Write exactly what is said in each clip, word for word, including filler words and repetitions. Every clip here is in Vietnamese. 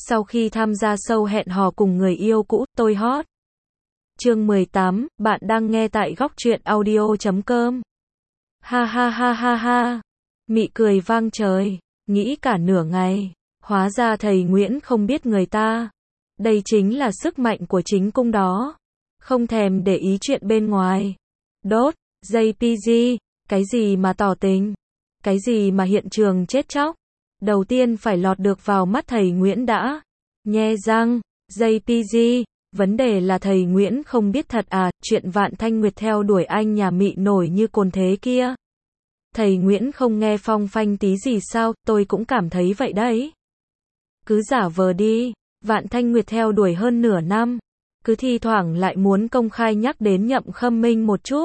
Sau khi tham gia show hẹn hò cùng người yêu cũ, tôi hot. Chương mười tám, bạn đang nghe tại góc truyện audio chấm com. Ha ha ha ha ha. Mị cười vang trời, nghĩ cả nửa ngày, hóa ra thầy Nguyễn không biết người ta. Đây chính là sức mạnh của chính cung đó. Không thèm để ý chuyện bên ngoài. Đốt, gi pê giê, cái gì mà tỏ tình? Cái gì mà hiện trường chết chóc? Đầu tiên phải lọt được vào mắt thầy Nguyễn đã. Nhe răng, gi pê giê, vấn đề là thầy Nguyễn không biết thật à, chuyện Vạn Thanh Nguyệt theo đuổi anh nhà Mị nổi như cồn thế kia. Thầy Nguyễn không nghe phong phanh tí gì sao, tôi cũng cảm thấy vậy đấy. Cứ giả vờ đi, Vạn Thanh Nguyệt theo đuổi hơn nửa năm, cứ thi thoảng lại muốn công khai nhắc đến Nhậm Khâm Minh một chút.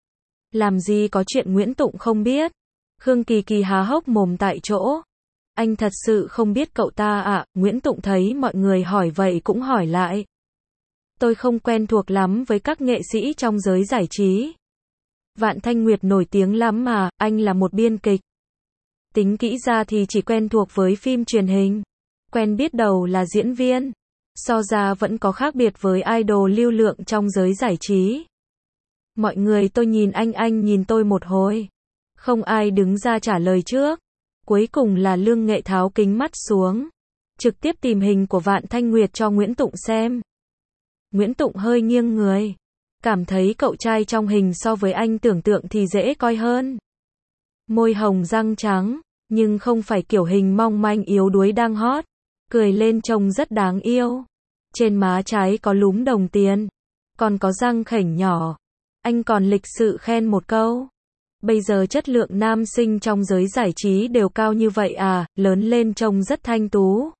Làm gì có chuyện Nguyễn Tụng không biết. Khương Kỳ Kỳ há hốc mồm tại chỗ. Anh thật sự không biết cậu ta ạ, à? Nguyễn Tụng thấy mọi người hỏi vậy cũng hỏi lại. Tôi không quen thuộc lắm với các nghệ sĩ trong giới giải trí. Vạn Thanh Nguyệt nổi tiếng lắm mà, anh là một biên kịch. Tính kỹ ra thì chỉ quen thuộc với phim truyền hình. Quen biết đầu là diễn viên. So ra vẫn có khác biệt với idol lưu lượng trong giới giải trí. Mọi người tôi nhìn anh anh nhìn tôi một hồi. Không ai đứng ra trả lời trước. Cuối cùng là Lương Nghệ tháo kính mắt xuống. Trực tiếp tìm hình của Vạn Thanh Nguyệt cho Nguyễn Tụng xem. Nguyễn Tụng hơi nghiêng người. Cảm thấy cậu trai trong hình so với anh tưởng tượng thì dễ coi hơn. Môi hồng răng trắng, nhưng không phải kiểu hình mong manh yếu đuối đang hot. Cười lên trông rất đáng yêu. Trên má trái có lúm đồng tiền. Còn có răng khểnh nhỏ. Anh còn lịch sự khen một câu. Bây giờ chất lượng nam sinh trong giới giải trí đều cao như vậy à, lớn lên trông rất thanh tú.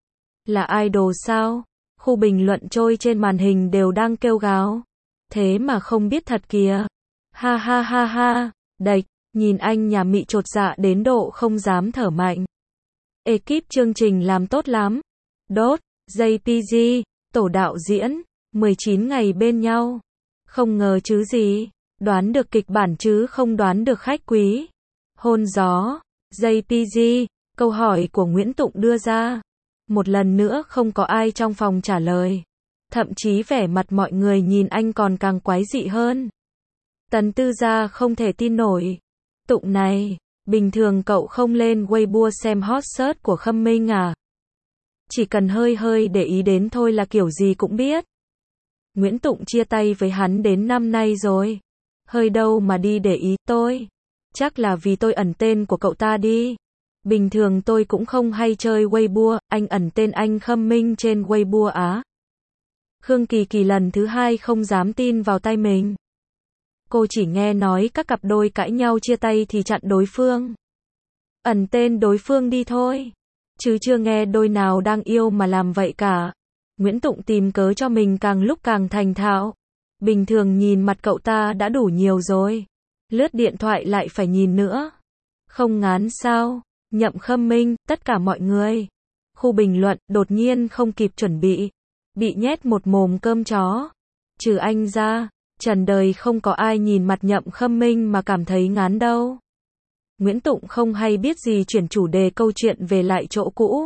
Là idol sao? Khu bình luận trôi trên màn hình đều đang kêu gào. Thế mà không biết thật kìa. Ha ha ha ha. Đạch, nhìn anh nhà Mị chột dạ đến độ không dám thở mạnh. Ekip chương trình làm tốt lắm. Đốt, gi pê giê, tổ đạo diễn, mười chín ngày bên nhau. Không ngờ chứ gì. Đoán được kịch bản chứ không đoán được khách quý. Hôn gió, gi pê giê, câu hỏi của Nguyễn Tụng đưa ra. Một lần nữa không có ai trong phòng trả lời. Thậm chí vẻ mặt mọi người nhìn anh còn càng quái dị hơn. Tần Tư Gia không thể tin nổi. Tụng này, bình thường cậu không lên Weibo xem hot search của Khâm Minh à? Chỉ cần hơi hơi để ý đến thôi là kiểu gì cũng biết. Nguyễn Tụng chia tay với hắn đến năm nay rồi. Hơi đâu mà đi để ý tôi. Chắc là vì tôi ẩn tên của cậu ta đi. Bình thường tôi cũng không hay chơi Weibo, anh ẩn tên anh Khâm Minh trên Weibo á. Khương Kỳ Kỳ lần thứ hai không dám tin vào tay mình. Cô chỉ nghe nói các cặp đôi cãi nhau chia tay thì chặn đối phương. Ẩn tên đối phương đi thôi. Chứ chưa nghe đôi nào đang yêu mà làm vậy cả. Nguyễn Tụng tìm cớ cho mình càng lúc càng thành thạo. Bình thường nhìn mặt cậu ta đã đủ nhiều rồi. Lướt điện thoại lại phải nhìn nữa. Không ngán sao? Nhậm Khâm Minh, tất cả mọi người. Khu bình luận, đột nhiên không kịp chuẩn bị. Bị nhét một mồm cơm chó. Trừ anh ra, trần đời không có ai nhìn mặt Nhậm Khâm Minh mà cảm thấy ngán đâu. Nguyễn Tụng không hay biết gì chuyển chủ đề câu chuyện về lại chỗ cũ.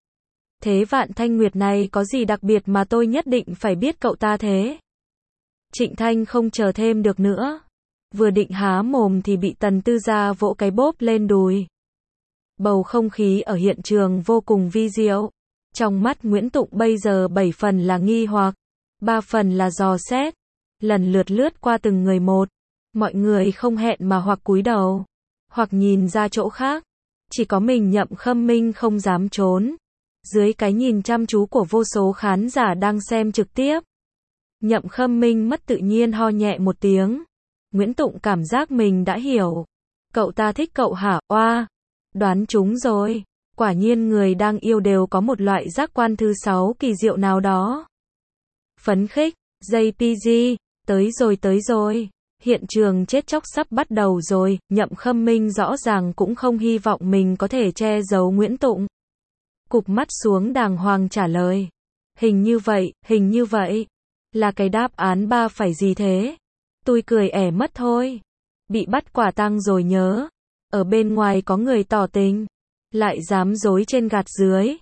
Thế Vạn Thanh Nguyệt này có gì đặc biệt mà tôi nhất định phải biết cậu ta thế? Trịnh Thanh không chờ thêm được nữa. Vừa định há mồm thì bị Tần Tư Gia vỗ cái bóp lên đùi. Bầu không khí ở hiện trường vô cùng vi diệu. Trong mắt Nguyễn Tụng bây giờ bảy phần là nghi hoặc, ba phần là dò xét. Lần lượt lướt qua từng người một. Mọi người không hẹn mà hoặc cúi đầu, hoặc nhìn ra chỗ khác. Chỉ có mình Nhậm Khâm Minh không dám trốn. Dưới cái nhìn chăm chú của vô số khán giả đang xem trực tiếp. Nhậm Khâm Minh mất tự nhiên ho nhẹ một tiếng. Nguyễn Tụng cảm giác mình đã hiểu. Cậu ta thích cậu hả? Oa, đoán trúng rồi. Quả nhiên người đang yêu đều có một loại giác quan thứ sáu kỳ diệu nào đó. Phấn khích, gi pê giê, tới rồi tới rồi. Hiện trường chết chóc sắp bắt đầu rồi. Nhậm Khâm Minh rõ ràng cũng không hy vọng mình có thể che giấu Nguyễn Tụng. Cụp mắt xuống đàng hoàng trả lời. Hình như vậy, hình như vậy. Là cái đáp án ba phải gì thế? Tôi cười ẻ mất thôi. Bị bắt quả tang rồi nhớ. Ở bên ngoài có người tỏ tình. Lại dám dối trên gạt dưới.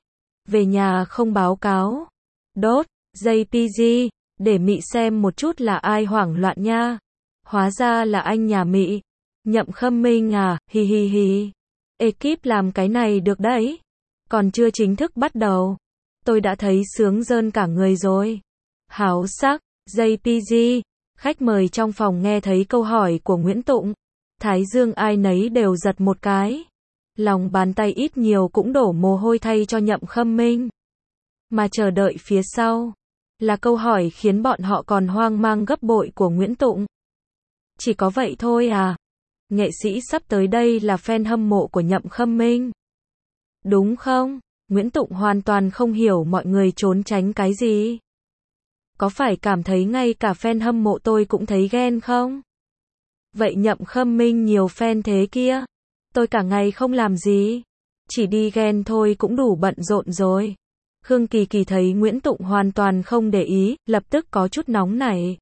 Về nhà không báo cáo. Đốt, gi pê giê, để Mị xem một chút là ai hoảng loạn nha. Hóa ra là anh nhà Mị. Nhậm Khâm Minh à, hi hi hi. Ekip làm cái này được đấy. Còn chưa chính thức bắt đầu. Tôi đã thấy sướng rơn cả người rồi. Háo sắc, gi pê giê. Khách mời trong phòng nghe thấy câu hỏi của Nguyễn Tụng. Thái dương ai nấy đều giật một cái. Lòng bàn tay ít nhiều cũng đổ mồ hôi thay cho Nhậm Khâm Minh. Mà chờ đợi phía sau là câu hỏi khiến bọn họ còn hoang mang gấp bội của Nguyễn Tụng. Chỉ có vậy thôi à? Nghệ sĩ sắp tới đây là fan hâm mộ của Nhậm Khâm Minh. Đúng không? Nguyễn Tụng hoàn toàn không hiểu mọi người trốn tránh cái gì. Có phải cảm thấy ngay cả fan hâm mộ tôi cũng thấy ghen không? Vậy Nhậm Khâm Minh nhiều fan thế kia. Tôi cả ngày không làm gì. Chỉ đi ghen thôi cũng đủ bận rộn rồi. Khương Kỳ Kỳ thấy Nguyễn Tụng hoàn toàn không để ý, lập tức có chút nóng nảy.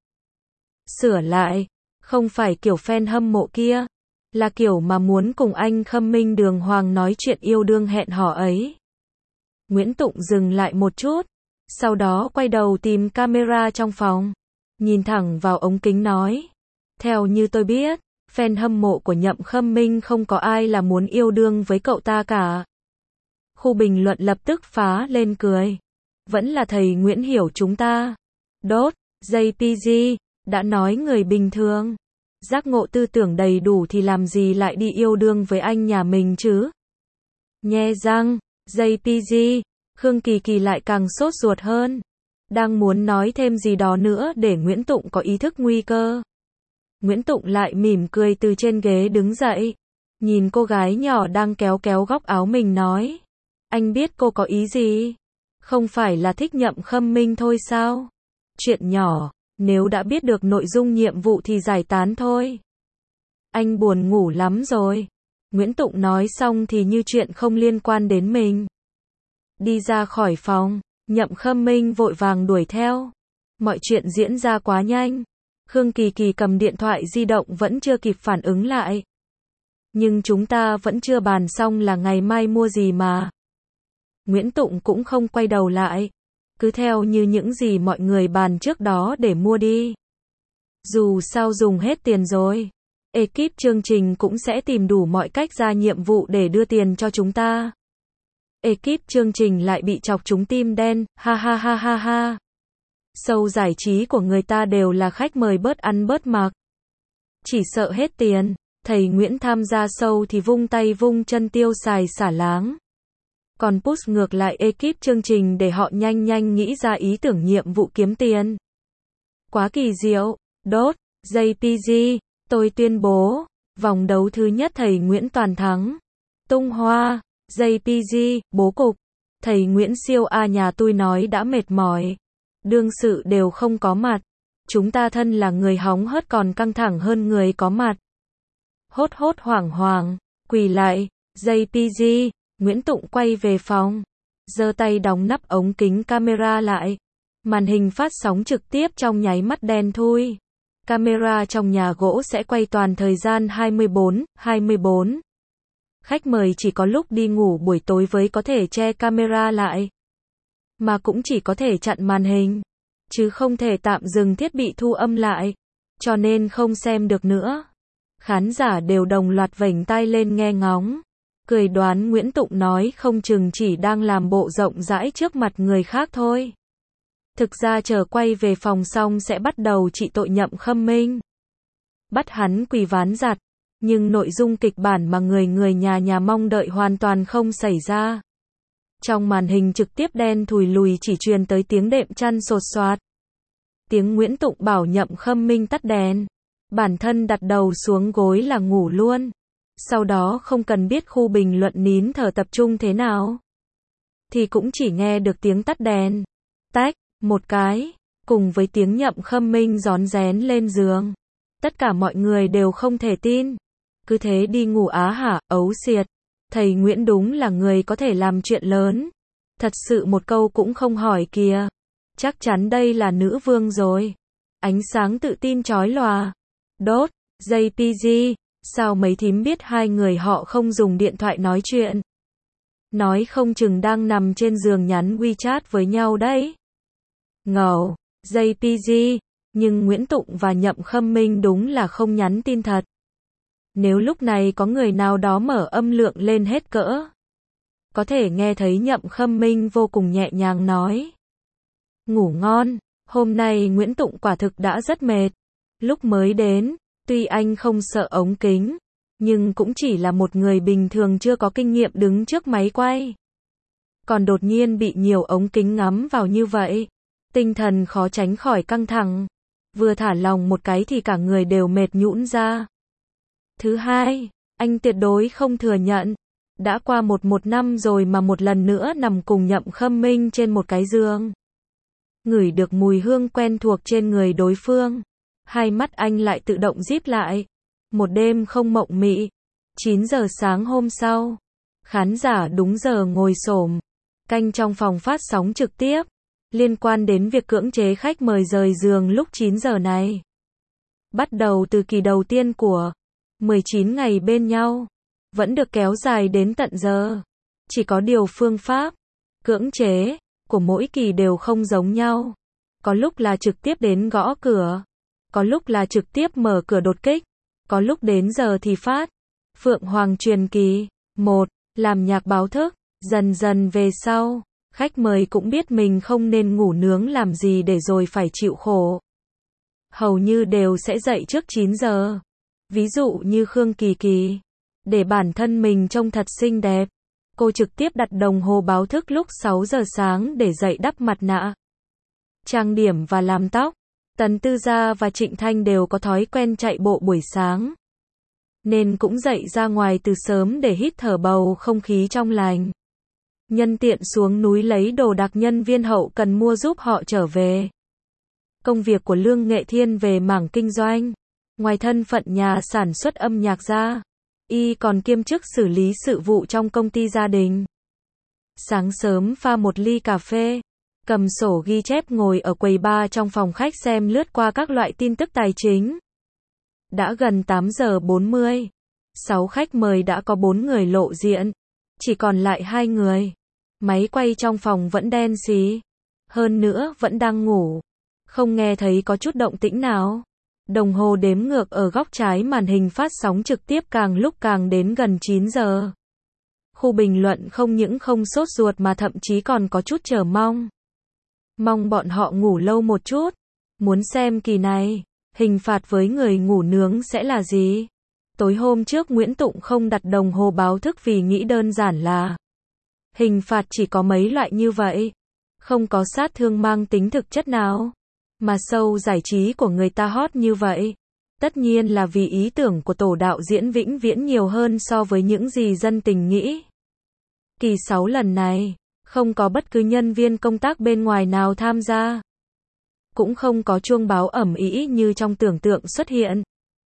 Sửa lại. Không phải kiểu fan hâm mộ kia. Là kiểu mà muốn cùng anh Khâm Minh đường hoàng nói chuyện yêu đương hẹn hò ấy. Nguyễn Tụng dừng lại một chút. Sau đó quay đầu tìm camera trong phòng. Nhìn thẳng vào ống kính nói. Theo như tôi biết, fan hâm mộ của Nhậm Khâm Minh không có ai là muốn yêu đương với cậu ta cả. Khu bình luận lập tức phá lên cười. Vẫn là thầy Nguyễn hiểu chúng ta. Đốt, gi pê giê, đã nói người bình thường. Giác ngộ tư tưởng đầy đủ thì làm gì lại đi yêu đương với anh nhà mình chứ? Nhe răng, gi pê giê, Khương Kỳ Kỳ lại càng sốt ruột hơn. Đang muốn nói thêm gì đó nữa để Nguyễn Tụng có ý thức nguy cơ. Nguyễn Tụng lại mỉm cười từ trên ghế đứng dậy. Nhìn cô gái nhỏ đang kéo kéo góc áo mình nói. Anh biết cô có ý gì? Không phải là thích Nhậm Khâm Minh thôi sao? Chuyện nhỏ, nếu đã biết được nội dung nhiệm vụ thì giải tán thôi. Anh buồn ngủ lắm rồi. Nguyễn Tụng nói xong thì như chuyện không liên quan đến mình. Đi ra khỏi phòng, Nhậm Khâm Minh vội vàng đuổi theo. Mọi chuyện diễn ra quá nhanh. Khương Kỳ Kỳ cầm điện thoại di động vẫn chưa kịp phản ứng lại. Nhưng chúng ta vẫn chưa bàn xong là ngày mai mua gì mà. Nguyễn Tụng cũng không quay đầu lại. Cứ theo như những gì mọi người bàn trước đó để mua đi. Dù sao dùng hết tiền rồi. Ekip chương trình cũng sẽ tìm đủ mọi cách ra nhiệm vụ để đưa tiền cho chúng ta. Ekip chương trình lại bị chọc trúng tim đen, ha ha ha ha ha. Show giải trí của người ta đều là khách mời bớt ăn bớt mặc. Chỉ sợ hết tiền, thầy Nguyễn tham gia show thì vung tay vung chân tiêu xài xả láng. Còn push ngược lại ekip chương trình để họ nhanh nhanh nghĩ ra ý tưởng nhiệm vụ kiếm tiền. Quá kỳ diệu. Đốt, gi pê giê, tôi tuyên bố, vòng đấu thứ nhất thầy Nguyễn toàn thắng. Tung hoa, gi pê giê, bố cục. Thầy Nguyễn siêu a nhà tôi nói đã mệt mỏi. Đương sự đều không có mặt. Chúng ta thân là người hóng hớt còn căng thẳng hơn người có mặt. Hốt hốt hoảng hoảng, quỳ lại, gi pê giê, Nguyễn Tụng quay về phòng. Giơ tay đóng nắp ống kính camera lại. Màn hình phát sóng trực tiếp trong nháy mắt đen thui. Camera trong nhà gỗ sẽ quay toàn thời gian hai mươi bốn, hai mươi bốn. Khách mời chỉ có lúc đi ngủ buổi tối với có thể che camera lại. Mà cũng chỉ có thể chặn màn hình. Chứ không thể tạm dừng thiết bị thu âm lại. Cho nên không xem được nữa. Khán giả đều đồng loạt vểnh tai lên nghe ngóng. Cười đoán Nguyễn Tụng nói không chừng chỉ đang làm bộ rộng rãi trước mặt người khác thôi. Thực ra chờ quay về phòng xong sẽ bắt đầu trị tội Nhậm Khâm Minh. Bắt hắn quỳ ván giặt. Nhưng nội dung kịch bản mà người người nhà nhà mong đợi hoàn toàn không xảy ra. Trong màn hình trực tiếp đen thùi lùi chỉ truyền tới tiếng đệm chăn sột soạt. Tiếng Nguyễn Tụng bảo Nhậm Khâm Minh tắt đèn. Bản thân đặt đầu xuống gối là ngủ luôn. Sau đó không cần biết khu bình luận nín thở tập trung thế nào. Thì cũng chỉ nghe được tiếng tắt đèn. Tách, một cái. Cùng với tiếng Nhậm Khâm Minh rón rén lên giường. Tất cả mọi người đều không thể tin. Cứ thế đi ngủ á hả, ấu xiệt. Thầy Nguyễn đúng là người có thể làm chuyện lớn. Thật sự một câu cũng không hỏi kìa. Chắc chắn đây là nữ vương rồi. Ánh sáng tự tin chói lòa. Đốt, gi pê giê, sao mấy thím biết hai người họ không dùng điện thoại nói chuyện? Nói không chừng đang nằm trên giường nhắn WeChat với nhau đấy. Ngầu, gi pê giê, nhưng Nguyễn Tụng và Nhậm Khâm Minh đúng là không nhắn tin thật. Nếu lúc này có người nào đó mở âm lượng lên hết cỡ, có thể nghe thấy Nhậm Khâm Minh vô cùng nhẹ nhàng nói. Ngủ ngon, hôm nay Nguyễn Tụng quả thực đã rất mệt. Lúc mới đến, tuy anh không sợ ống kính, nhưng cũng chỉ là một người bình thường chưa có kinh nghiệm đứng trước máy quay. Còn đột nhiên bị nhiều ống kính ngắm vào như vậy, tinh thần khó tránh khỏi căng thẳng. Vừa thả lỏng một cái thì cả người đều mệt nhũn ra. Thứ hai, anh tuyệt đối không thừa nhận. Đã qua một một năm rồi mà một lần nữa nằm cùng Nhậm Khâm Minh trên một cái giường. Ngửi được mùi hương quen thuộc trên người đối phương. Hai mắt anh lại tự động díp lại. Một đêm không mộng mị. chín giờ sáng hôm sau. Khán giả đúng giờ ngồi xổm canh trong phòng phát sóng trực tiếp. Liên quan đến việc cưỡng chế khách mời rời giường lúc chín giờ này. Bắt đầu từ kỳ đầu tiên của mười chín ngày bên nhau. Vẫn được kéo dài đến tận giờ. Chỉ có điều phương pháp cưỡng chế của mỗi kỳ đều không giống nhau. Có lúc là trực tiếp đến gõ cửa. Có lúc là trực tiếp mở cửa đột kích. Có lúc đến giờ thì phát. Phượng Hoàng truyền kỳ. một. Làm nhạc báo thức. Dần dần về sau, khách mời cũng biết mình không nên ngủ nướng làm gì để rồi phải chịu khổ. Hầu như đều sẽ dậy trước chín giờ. Ví dụ như Khương Kỳ Kỳ. Để bản thân mình trông thật xinh đẹp, cô trực tiếp đặt đồng hồ báo thức lúc sáu giờ sáng để dậy đắp mặt nạ, trang điểm và làm tóc. Tần Tư Gia và Trịnh Thanh đều có thói quen chạy bộ buổi sáng, nên cũng dậy ra ngoài từ sớm để hít thở bầu không khí trong lành. Nhân tiện xuống núi lấy đồ đạc nhân viên hậu cần mua giúp họ trở về. Công việc của Lương Nghệ Thiên về mảng kinh doanh. Ngoài thân phận nhà sản xuất âm nhạc ra, y còn kiêm chức xử lý sự vụ trong công ty gia đình. Sáng sớm pha một ly cà phê, cầm sổ ghi chép ngồi ở quầy bar trong phòng khách xem lướt qua các loại tin tức tài chính. Đã gần tám giờ bốn mươi. Sáu khách mời đã có bốn người lộ diện. Chỉ còn lại hai người. Máy quay trong phòng vẫn đen xí. Hơn nữa vẫn đang ngủ. Không nghe thấy có chút động tĩnh nào. Đồng hồ đếm ngược ở góc trái màn hình phát sóng trực tiếp càng lúc càng đến gần chín giờ. Khu bình luận không những không sốt ruột mà thậm chí còn có chút chờ mong. Mong bọn họ ngủ lâu một chút. Muốn xem kỳ này, hình phạt với người ngủ nướng sẽ là gì? Tối hôm trước Nguyễn Tụng không đặt đồng hồ báo thức vì nghĩ đơn giản là hình phạt chỉ có mấy loại như vậy. Không có sát thương mang tính thực chất nào. Mà show giải trí của người ta hot như vậy. Tất nhiên là vì ý tưởng của tổ đạo diễn vĩnh viễn nhiều hơn so với những gì dân tình nghĩ. Kỳ sáu lần này, không có bất cứ nhân viên công tác bên ngoài nào tham gia. Cũng không có chuông báo ầm ĩ như trong tưởng tượng xuất hiện.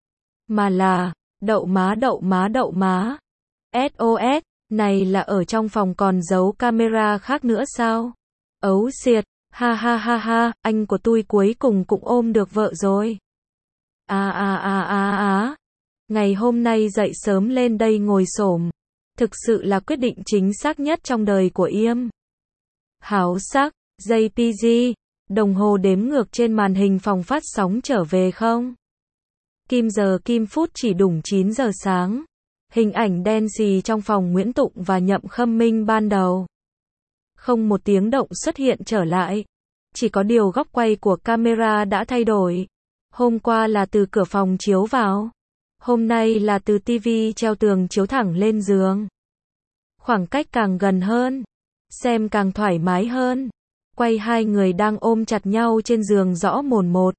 Mà là, đậu má đậu má đậu má. ét ô ét, này là ở trong phòng còn giấu camera khác nữa sao? Ấu xiệt. Ha ha ha ha, anh của tôi cuối cùng cũng ôm được vợ rồi. À à à à à. Ngày hôm nay dậy sớm lên đây ngồi xổm. Thực sự là quyết định chính xác nhất trong đời của Yêm. Háo sắc, gi pê giê, đồng hồ đếm ngược trên màn hình phòng phát sóng trở về không? Kim giờ kim phút chỉ đủng chín giờ sáng. Hình ảnh đen xì trong phòng Nguyễn Tụng và Nhậm Khâm Minh ban đầu. Không một tiếng động xuất hiện trở lại. Chỉ có điều góc quay của camera đã thay đổi. Hôm qua là từ cửa phòng chiếu vào. Hôm nay là từ tivi treo tường chiếu thẳng lên giường. Khoảng cách càng gần hơn. Xem càng thoải mái hơn. Quay hai người đang ôm chặt nhau trên giường rõ mồn một.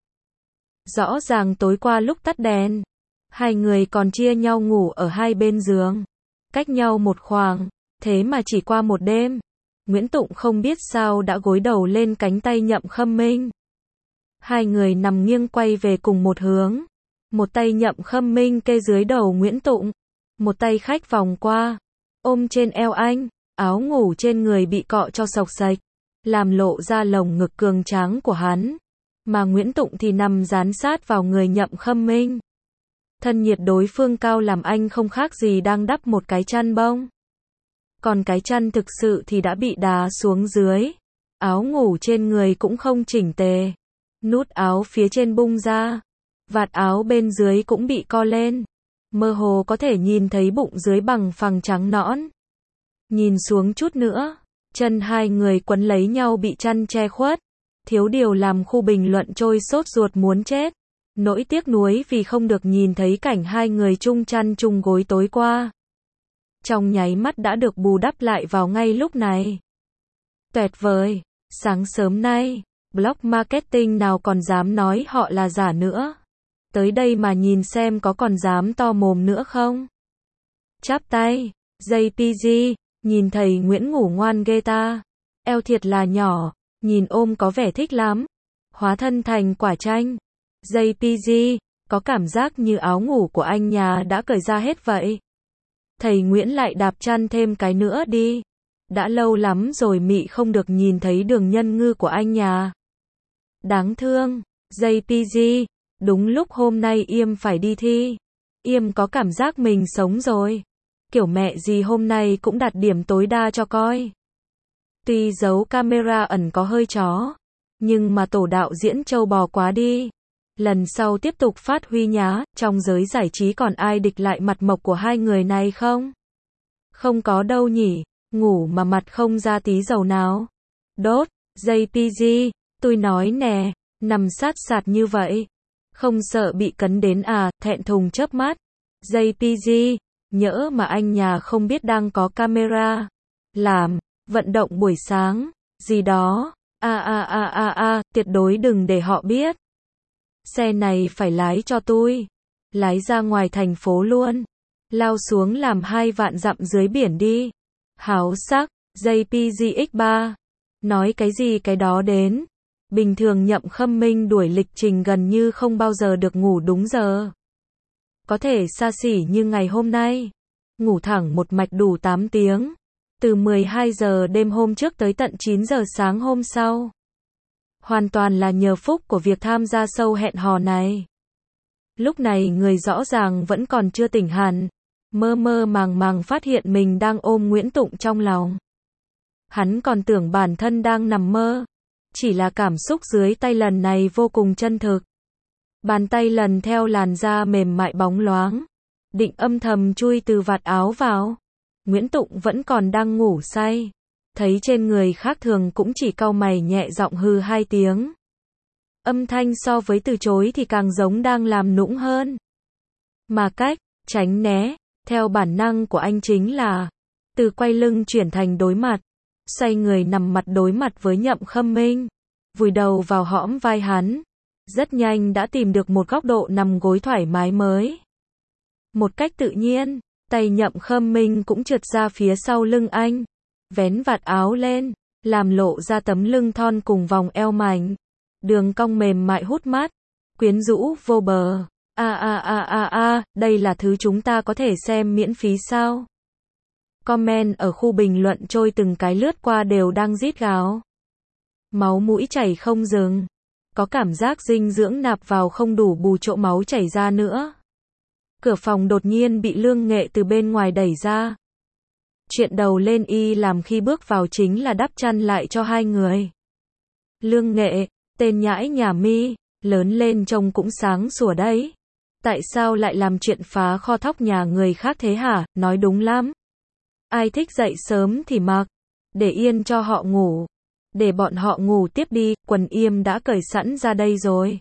Rõ ràng tối qua lúc tắt đèn, hai người còn chia nhau ngủ ở hai bên giường. Cách nhau một khoảng. Thế mà chỉ qua một đêm, Nguyễn Tụng không biết sao đã gối đầu lên cánh tay Nhậm Khâm Minh. Hai người nằm nghiêng quay về cùng một hướng. Một tay Nhậm Khâm Minh kê dưới đầu Nguyễn Tụng. Một tay khách vòng qua, ôm trên eo anh, áo ngủ trên người bị cọ cho xộc xệch, làm lộ ra lồng ngực cường tráng của hắn. Mà Nguyễn Tụng thì nằm dán sát vào người Nhậm Khâm Minh. Thân nhiệt đối phương cao làm anh không khác gì đang đắp một cái chăn bông. Còn cái chăn thực sự thì đã bị đá xuống dưới. Áo ngủ trên người cũng không chỉnh tề. Nút áo phía trên bung ra. Vạt áo bên dưới cũng bị co lên. Mơ hồ có thể nhìn thấy bụng dưới bằng phẳng trắng nõn. Nhìn xuống chút nữa, chân hai người quấn lấy nhau bị chăn che khuất. Thiếu điều làm khu bình luận trôi sốt ruột muốn chết. Nỗi tiếc nuối vì không được nhìn thấy cảnh hai người chung chăn chung gối tối qua. Trong nháy mắt đã được bù đắp lại vào ngay lúc này. Tuyệt vời, sáng sớm nay, blog marketing nào còn dám nói họ là giả nữa. Tới đây mà nhìn xem có còn dám to mồm nữa không? Chắp tay, gi pê giê, nhìn thầy Nguyễn ngủ ngoan ghê ta. Eo thiệt là nhỏ, nhìn ôm có vẻ thích lắm. Hóa thân thành quả chanh. gi pê giê, có cảm giác như áo ngủ của anh nhà đã cởi ra hết vậy. Thầy Nguyễn lại đạp chăn thêm cái nữa đi. Đã lâu lắm rồi mị không được nhìn thấy đường nhân ngư của anh nhà. Đáng thương, gi pê giê, đúng lúc hôm nay Yêm phải đi thi. Yêm có cảm giác mình sống rồi. Kiểu mẹ gì hôm nay cũng đạt điểm tối đa cho coi. Tuy giấu camera ẩn có hơi chó, nhưng mà tổ đạo diễn trâu bò quá đi. Lần sau tiếp tục phát huy nhá, trong giới giải trí còn ai địch lại mặt mộc của hai người này không? Không có đâu nhỉ, ngủ mà mặt không ra tí dầu nào. Đốt, gi pê giê, tôi nói nè, nằm sát sạt như vậy. Không sợ bị cấn đến à, thẹn thùng chớp mắt. gi pê giê, nhỡ mà anh nhà không biết đang có camera. Làm, vận động buổi sáng, gì đó, a a a a a, tuyệt đối đừng để họ biết. Xe này phải lái cho tôi. Lái ra ngoài thành phố luôn. Lao xuống làm hai vạn dặm dưới biển đi. Háo sắc, gi pê giê ích ba. Nói cái gì cái đó đến. Bình thường Nhậm Khâm Minh đuổi lịch trình gần như không bao giờ được ngủ đúng giờ. Có thể xa xỉ như ngày hôm nay. Ngủ thẳng một mạch đủ tám tiếng. Từ mười hai giờ đêm hôm trước tới tận chín giờ sáng hôm sau. Hoàn toàn là nhờ phúc của việc tham gia show hẹn hò này. Lúc này người rõ ràng vẫn còn chưa tỉnh hẳn. Mơ mơ màng màng phát hiện mình đang ôm Nguyễn Tụng trong lòng. Hắn còn tưởng bản thân đang nằm mơ. Chỉ là cảm xúc dưới tay lần này vô cùng chân thực. Bàn tay lần theo làn da mềm mại bóng loáng. Định âm thầm chui từ vạt áo vào. Nguyễn Tụng vẫn còn đang ngủ say. Thấy trên người khác thường cũng chỉ cau mày nhẹ giọng hừ hai tiếng. Âm thanh so với từ chối thì càng giống đang làm nũng hơn. Mà cách tránh né theo bản năng của anh chính là từ quay lưng chuyển thành đối mặt. Xoay người nằm mặt đối mặt với Nhậm Khâm Minh. Vùi đầu vào hõm vai hắn. Rất nhanh đã tìm được một góc độ nằm gối thoải mái mới. Một cách tự nhiên, tay Nhậm Khâm Minh cũng trượt ra phía sau lưng anh. Vén vạt áo lên, làm lộ ra tấm lưng thon cùng vòng eo mảnh. Đường cong mềm mại hút mắt, quyến rũ vô bờ. A a a a a, đây là thứ chúng ta có thể xem miễn phí sao? Comment ở khu bình luận trôi từng cái lướt qua đều đang rít gào. Máu mũi chảy không dừng. Có cảm giác dinh dưỡng nạp vào không đủ bù chỗ máu chảy ra nữa. Cửa phòng đột nhiên bị Lương Nghệ từ bên ngoài đẩy ra. Chuyện đầu lên y làm khi bước vào chính là đắp chăn lại cho hai người. Lương Nghệ, tên nhãi nhà mi, lớn lên trông cũng sáng sủa đấy. Tại sao lại làm chuyện phá kho thóc nhà người khác thế hả? Nói đúng lắm. Ai thích dậy sớm thì mặc. Để yên cho họ ngủ. Để bọn họ ngủ tiếp đi, quần Yêm đã cởi sẵn ra đây rồi.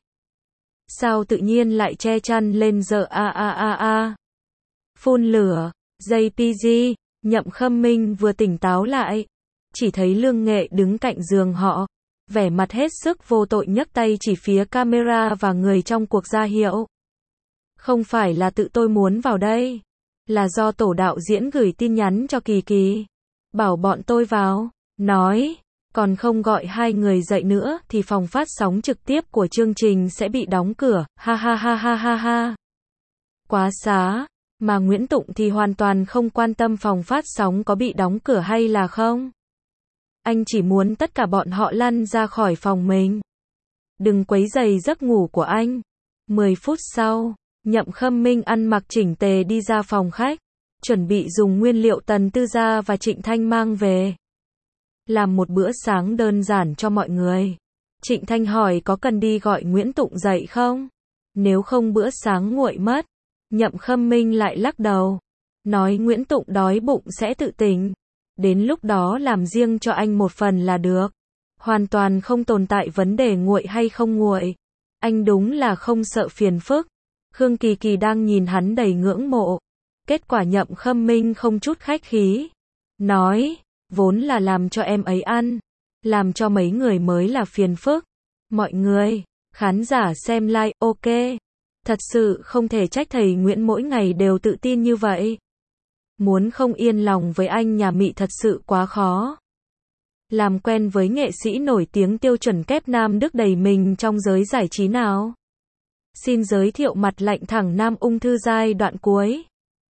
Sao tự nhiên lại che chăn lên giờ a a a a. Phun lửa, gi pê giê, Nhậm Khâm Minh vừa tỉnh táo lại. Chỉ thấy Lương Nghệ đứng cạnh giường họ. Vẻ mặt hết sức vô tội nhấc tay chỉ phía camera và người trong cuộc ra hiệu. Không phải là tự tôi muốn vào đây. Là do tổ đạo diễn gửi tin nhắn cho Kỳ Kỳ. Bảo bọn tôi vào. Nói, còn không gọi hai người dậy nữa thì phòng phát sóng trực tiếp của chương trình sẽ bị đóng cửa. Ha ha ha ha ha ha. Quá xá. Mà Nguyễn Tụng thì hoàn toàn không quan tâm phòng phát sóng có bị đóng cửa hay là không. Anh chỉ muốn tất cả bọn họ lăn ra khỏi phòng mình. Đừng quấy rầy giấc ngủ của anh. mười phút sau, Nhậm Khâm Minh ăn mặc chỉnh tề đi ra phòng khách. chuẩn bị dùng nguyên liệu Tần Tư Gia và Trịnh Thanh mang về. Làm một bữa sáng đơn giản cho mọi người. Trịnh Thanh hỏi có cần đi gọi Nguyễn Tụng dậy không? Nếu không bữa sáng nguội mất. Nhậm Khâm Minh lại lắc đầu. Nói Nguyễn Tụng đói bụng sẽ tự tỉnh. Đến lúc đó làm riêng cho anh một phần là được. Hoàn toàn không tồn tại vấn đề nguội hay không nguội. Anh đúng là không sợ phiền phức. Khương Kỳ Kỳ đang nhìn hắn đầy ngưỡng mộ. Kết quả Nhậm Khâm Minh không chút khách khí. Nói, vốn là làm cho em ấy ăn. Làm cho mấy người mới là phiền phức. Mọi người, khán giả xem like, ok. Thật sự không thể trách thầy Nguyễn mỗi ngày đều tự tin như vậy. Muốn không yên lòng với anh nhà Mị thật sự quá khó. Làm quen với nghệ sĩ nổi tiếng tiêu chuẩn kép Nam Đức đầy mình trong giới giải trí nào? Xin giới thiệu mặt lạnh thẳng Nam Ung Thư giai đoạn cuối.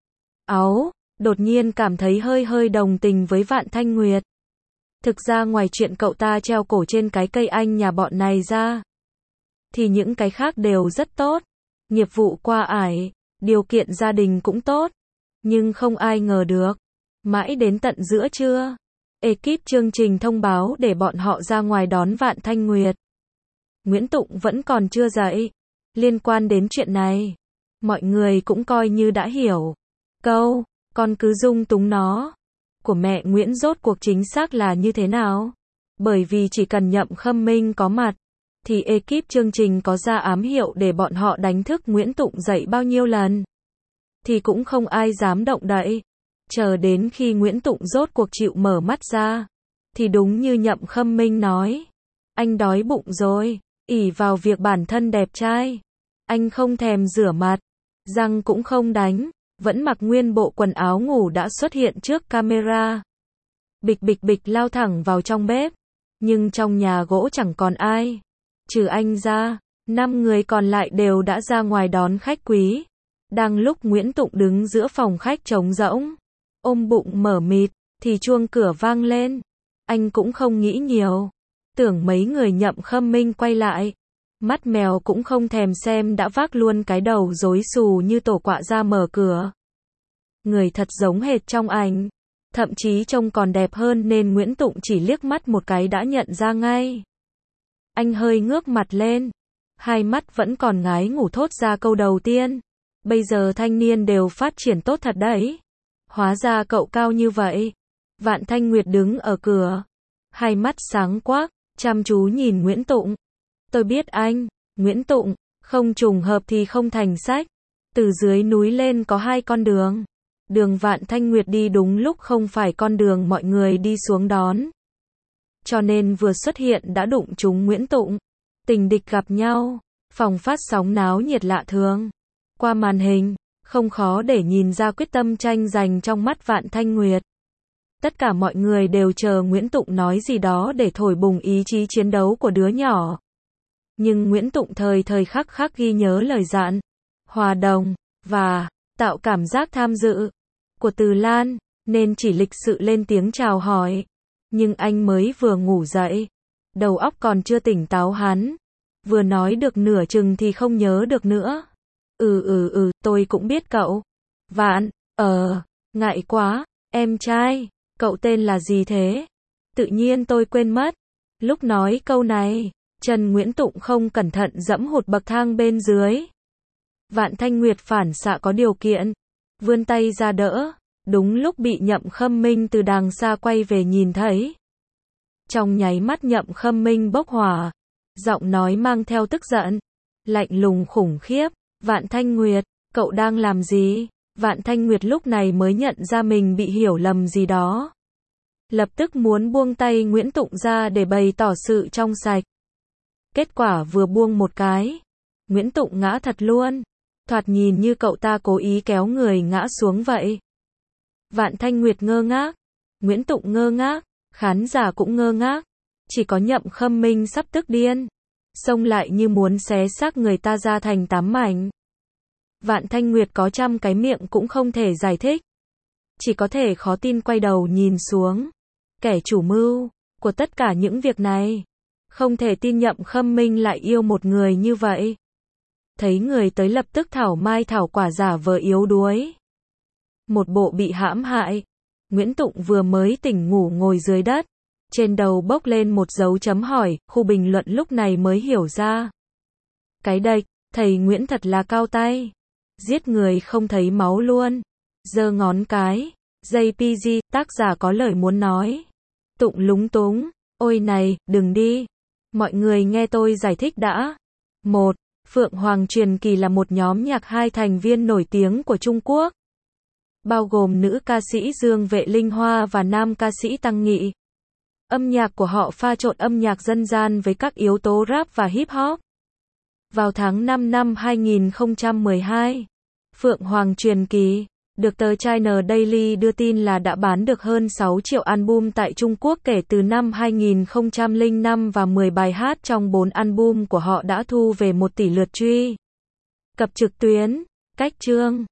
Áo, đột nhiên cảm thấy hơi hơi đồng tình với Vạn Thanh Nguyệt. Thực ra ngoài chuyện cậu ta treo cổ trên cái cây anh nhà bọn này ra, thì những cái khác đều rất tốt. Nghiệp vụ qua ải, điều kiện gia đình cũng tốt. Nhưng không ai ngờ được. Mãi đến tận giữa trưa, ekip chương trình thông báo để bọn họ ra ngoài đón Vạn Thanh Nguyệt. Nguyễn Tụng vẫn còn chưa dậy. Liên quan đến chuyện này, mọi người cũng coi như đã hiểu. Câu, con cứ dung túng nó, của mẹ Nguyễn rốt cuộc chính xác là như thế nào? Bởi vì chỉ cần Nhậm Khâm Minh có mặt, thì ekip chương trình có ra ám hiệu để bọn họ đánh thức Nguyễn Tụng dậy bao nhiêu lần, thì cũng không ai dám động đậy. Chờ đến khi Nguyễn Tụng rốt cuộc chịu mở mắt ra, thì đúng như Nhậm Khâm Minh nói, anh đói bụng rồi, ỷ vào việc bản thân đẹp trai. Anh không thèm rửa mặt, răng cũng không đánh, vẫn mặc nguyên bộ quần áo ngủ đã xuất hiện trước camera. Bịch bịch bịch lao thẳng vào trong bếp, nhưng trong nhà gỗ chẳng còn ai. Trừ anh ra, năm người còn lại đều đã ra ngoài đón khách quý. Đang lúc Nguyễn Tụng đứng giữa phòng khách trống rỗng, ôm bụng mở mịt, thì chuông cửa vang lên. Anh cũng không nghĩ nhiều, tưởng mấy người Nhậm Khâm Minh quay lại. Mắt mèo cũng không thèm xem đã vác luôn cái đầu rối xù như tổ quạ ra mở cửa. Người thật giống hệt trong ảnh, thậm chí trông còn đẹp hơn nên Nguyễn Tụng chỉ liếc mắt một cái đã nhận ra ngay. Anh hơi ngước mặt lên, hai mắt vẫn còn ngái ngủ thốt ra câu đầu tiên. Bây giờ thanh niên đều phát triển tốt thật đấy. Hóa ra cậu cao như vậy. Vạn Thanh Nguyệt đứng ở cửa, hai mắt sáng quắc, chăm chú nhìn Nguyễn Tụng. Tôi biết anh, Nguyễn Tụng, không trùng hợp thì không thành sách. Từ dưới núi lên có hai con đường. Đường Vạn Thanh Nguyệt đi đúng lúc không phải con đường mọi người đi xuống đón. Cho nên vừa xuất hiện đã đụng trúng Nguyễn Tụng. Tình địch gặp nhau, phòng phát sóng náo nhiệt lạ thường. Qua màn hình, không khó để nhìn ra quyết tâm tranh giành trong mắt Vạn Thanh Nguyệt. Tất cả mọi người đều chờ Nguyễn Tụng nói gì đó để thổi bùng ý chí chiến đấu của đứa nhỏ. Nhưng Nguyễn Tụng thời thời khắc khắc ghi nhớ lời dặn, hòa đồng, và tạo cảm giác tham dự của Từ Lan, nên chỉ lịch sự lên tiếng chào hỏi. Nhưng anh mới vừa ngủ dậy, đầu óc còn chưa tỉnh táo hắn. Vừa nói được nửa chừng thì không nhớ được nữa. Ừ ừ ừ, tôi cũng biết cậu. Vạn, ờ, ngại quá, em trai, cậu tên là gì thế? Tự nhiên tôi quên mất. Lúc nói câu này, chân Nguyễn Tụng không cẩn thận dẫm hụt bậc thang bên dưới. Vạn Thanh Nguyệt phản xạ có điều kiện, vươn tay ra đỡ, đúng lúc bị Nhậm Khâm Minh từ đằng xa quay về nhìn thấy. Trong nháy mắt Nhậm Khâm Minh bốc hỏa, giọng nói mang theo tức giận, lạnh lùng khủng khiếp. Vạn Thanh Nguyệt, cậu đang làm gì? Vạn Thanh Nguyệt lúc này mới nhận ra mình bị hiểu lầm gì đó. Lập tức muốn buông tay Nguyễn Tụng ra để bày tỏ sự trong sạch. Kết quả vừa buông một cái, Nguyễn Tụng ngã thật luôn. Thoạt nhìn như cậu ta cố ý kéo người ngã xuống vậy. Vạn Thanh Nguyệt ngơ ngác, Nguyễn Tụng ngơ ngác, khán giả cũng ngơ ngác. Chỉ có Nhậm Khâm Minh sắp tức điên, xông lại như muốn xé xác người ta ra thành tám mảnh. Vạn Thanh Nguyệt có trăm cái miệng cũng không thể giải thích. Chỉ có thể khó tin quay đầu nhìn xuống. Kẻ chủ mưu của tất cả những việc này. Không thể tin Nhậm Khâm Minh lại yêu một người như vậy. Thấy người tới lập tức thảo mai thảo quả giả vờ yếu đuối. một bộ bị hãm hại. Nguyễn Tụng vừa mới tỉnh ngủ ngồi dưới đất. Trên đầu bốc lên một dấu chấm hỏi, khu bình luận lúc này mới hiểu ra. Cái đệch, thầy Nguyễn thật là cao tay. Giết người không thấy máu luôn. Giơ ngón cái. gi pê giê, tác giả có lời muốn nói. Tụng lúng túng. Ôi này, đừng đi. Mọi người nghe tôi giải thích đã. một. Phượng Hoàng Truyền Kỳ là một nhóm nhạc hai thành viên nổi tiếng của Trung Quốc. Bao gồm nữ ca sĩ Dương Vệ Linh Hoa và nam ca sĩ Tăng Nghị. Âm nhạc của họ pha trộn âm nhạc dân gian với các yếu tố rap và hip hop. Vào tháng năm năm hai nghìn không trăm mười hai, Phượng Hoàng Truyền Kỳ được tờ China Daily đưa tin là đã bán được hơn sáu triệu album tại Trung Quốc kể từ năm hai nghìn không trăm lẻ năm và mười bài hát trong bốn album của họ đã thu về một tỷ lượt truy cập trực tuyến. Cách chương